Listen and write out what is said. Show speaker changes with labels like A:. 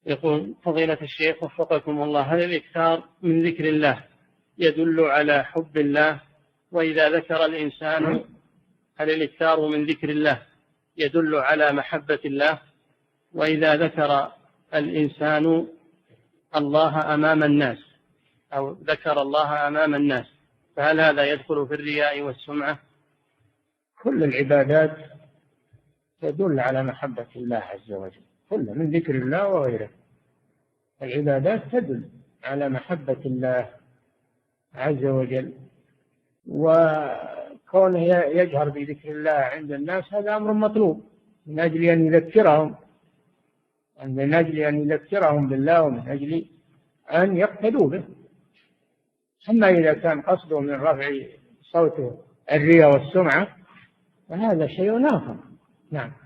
A: يقول فضيلة الشيخ وفقكم الله، هل الإكثار من ذكر الله يدل على حب الله؟ وإذا ذكر الإنسان، هل الإكثار من ذكر الله يدل على محبة الله؟ وإذا ذكر الإنسان الله أمام الناس أو ذكر الله أمام الناس، فهل هذا يدخل في الرياء والسمعة؟
B: كل العبادات تدل على محبة الله عز وجل، كل من ذكر الله وغيره. العبادات تدل على محبة الله عز وجل، وكونه يجهر بذكر الله عند الناس هذا أمر مطلوب من أجل أن يذكرهم بالله ومن أجل أن يقتدوا به. أما إذا كان قصده من رفع صوته الرياء والسمعة فهذا شيء آخر. نعم.